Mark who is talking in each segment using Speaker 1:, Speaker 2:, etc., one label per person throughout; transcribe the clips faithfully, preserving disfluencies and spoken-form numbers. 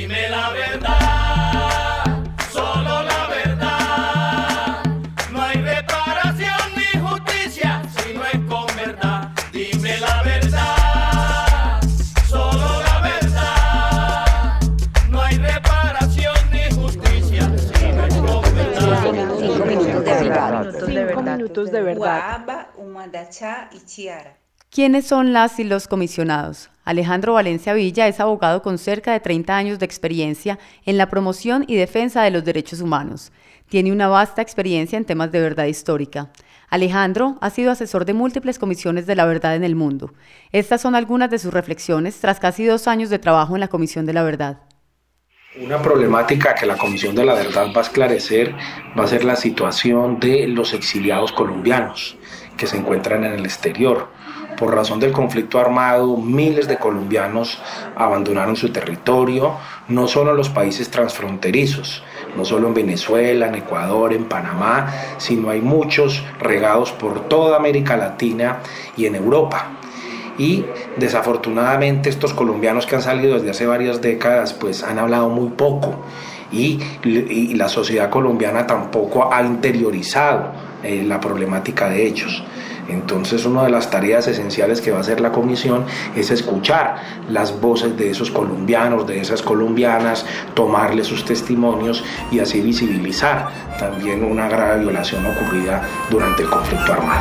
Speaker 1: Dime la verdad, solo la verdad. No hay reparación ni justicia si no es con verdad. Dime la verdad, solo la verdad. No hay reparación ni justicia si no es con verdad.
Speaker 2: Cinco minutos de verdad.
Speaker 3: Cinco minutos de verdad.
Speaker 2: Guaba, Umadacha y Chiara.
Speaker 4: ¿Quiénes son las y los comisionados? Alejandro Valencia Villa es abogado con cerca de treinta años de experiencia en la promoción y defensa de los derechos humanos. Tiene una vasta experiencia en temas de verdad histórica. Alejandro ha sido asesor de múltiples comisiones de la verdad en el mundo. Estas son algunas de sus reflexiones tras casi dos años de trabajo en la Comisión de la Verdad.
Speaker 5: Una problemática que la Comisión de la Verdad va a esclarecer va a ser la situación de los exiliados colombianos que se encuentran en el exterior. Por razón del conflicto armado, miles de colombianos abandonaron su territorio, no solo en los países transfronterizos, no solo en Venezuela, en Ecuador, en Panamá, sino hay muchos regados por toda América Latina y en Europa. Y desafortunadamente estos colombianos que han salido desde hace varias décadas pues han hablado muy poco y, y la sociedad colombiana tampoco ha interiorizado eh, la problemática de ellos. Entonces, una de las tareas esenciales que va a hacer la comisión es escuchar las voces de esos colombianos, de esas colombianas, tomarles sus testimonios y así visibilizar también una grave violación ocurrida durante el conflicto armado.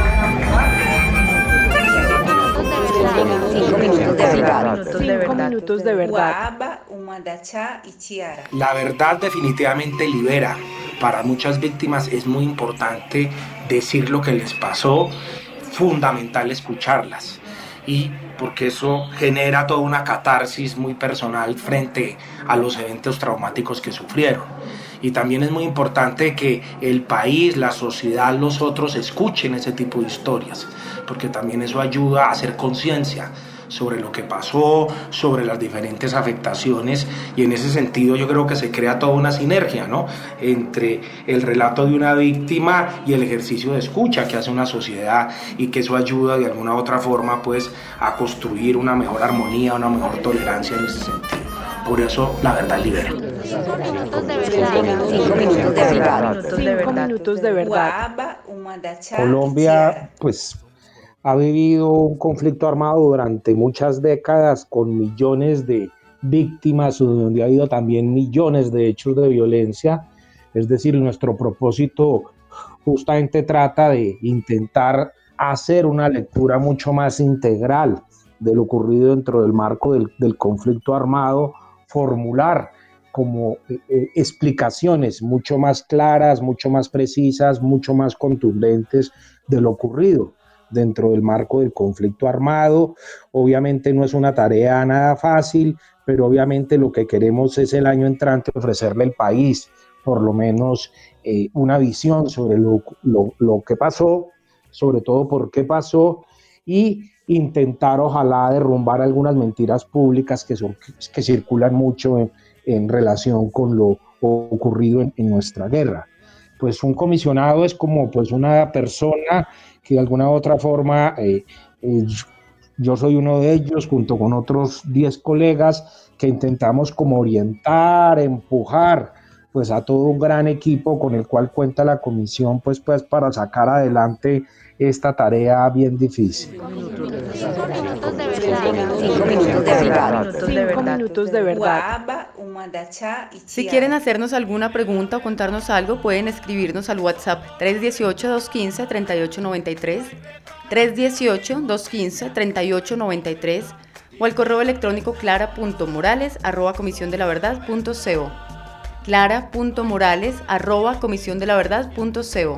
Speaker 2: Cinco minutos de verdad.
Speaker 3: Cinco minutos de verdad.
Speaker 2: Guaba, Umadacha y Chiara.
Speaker 5: La verdad definitivamente libera. Para muchas víctimas es muy importante decir lo que les pasó, fundamental escucharlas, y porque eso genera toda una catarsis muy personal frente a los eventos traumáticos que sufrieron. Y también es muy importante que el país, la sociedad, los otros escuchen ese tipo de historias, porque también eso ayuda a hacer conciencia sobre lo que pasó, sobre las diferentes afectaciones, y en ese sentido yo creo que se crea toda una sinergia, ¿no?, entre el relato de una víctima y el ejercicio de escucha que hace una sociedad, y que eso ayuda de alguna u otra forma pues a construir una mejor armonía, una mejor tolerancia en ese sentido. Por eso la verdad libera.
Speaker 2: Cinco minutos de verdad. Cinco minutos de verdad.
Speaker 3: Cinco minutos de verdad.
Speaker 2: Guaba, Umadacha y
Speaker 6: Colombia,
Speaker 2: Chiara.
Speaker 6: pues, ha vivido un conflicto armado durante muchas décadas con millones de víctimas, donde ha habido también millones de hechos de violencia. Es decir, nuestro propósito justamente trata de intentar hacer una lectura mucho más integral de lo ocurrido dentro del marco del, del conflicto armado, formular como eh, explicaciones mucho más claras, mucho más precisas, mucho más contundentes de lo ocurrido dentro del marco del conflicto armado. Obviamente no es una tarea nada fácil, pero obviamente lo que queremos es el año entrante ofrecerle al país por lo menos eh, una visión sobre lo, lo, lo que pasó, sobre todo por qué pasó, y intentar ojalá derrumbar algunas mentiras públicas que, son, que circulan mucho en, en relación con lo ocurrido en, en nuestra guerra. Pues un comisionado es como pues una persona que de alguna u otra forma, eh, eh, yo soy uno de ellos junto con otros diez colegas que intentamos como orientar, empujar pues a todo un gran equipo con el cual cuenta la comisión pues, pues para sacar adelante esta tarea bien difícil.
Speaker 2: Cinco minutos de verdad. Cinco minutos de verdad.
Speaker 3: Cinco minutos de verdad.
Speaker 2: Guaba, Umadacha y Chiara.
Speaker 4: Si quieren hacernos alguna pregunta o contarnos algo, pueden escribirnos al WhatsApp tres uno ocho, dos uno cinco, tres ocho nueve tres, tres uno ocho, dos uno cinco, tres ocho nueve tres, o al correo electrónico clara punto morales arroba comisión de la verdad punto co. clara punto morales arroba comisión de la verdad punto co.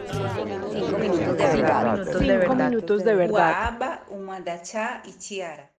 Speaker 2: Cinco minutos de verdad.
Speaker 3: Cinco minutos de verdad.
Speaker 2: Guaba, Umadacha y Chiara.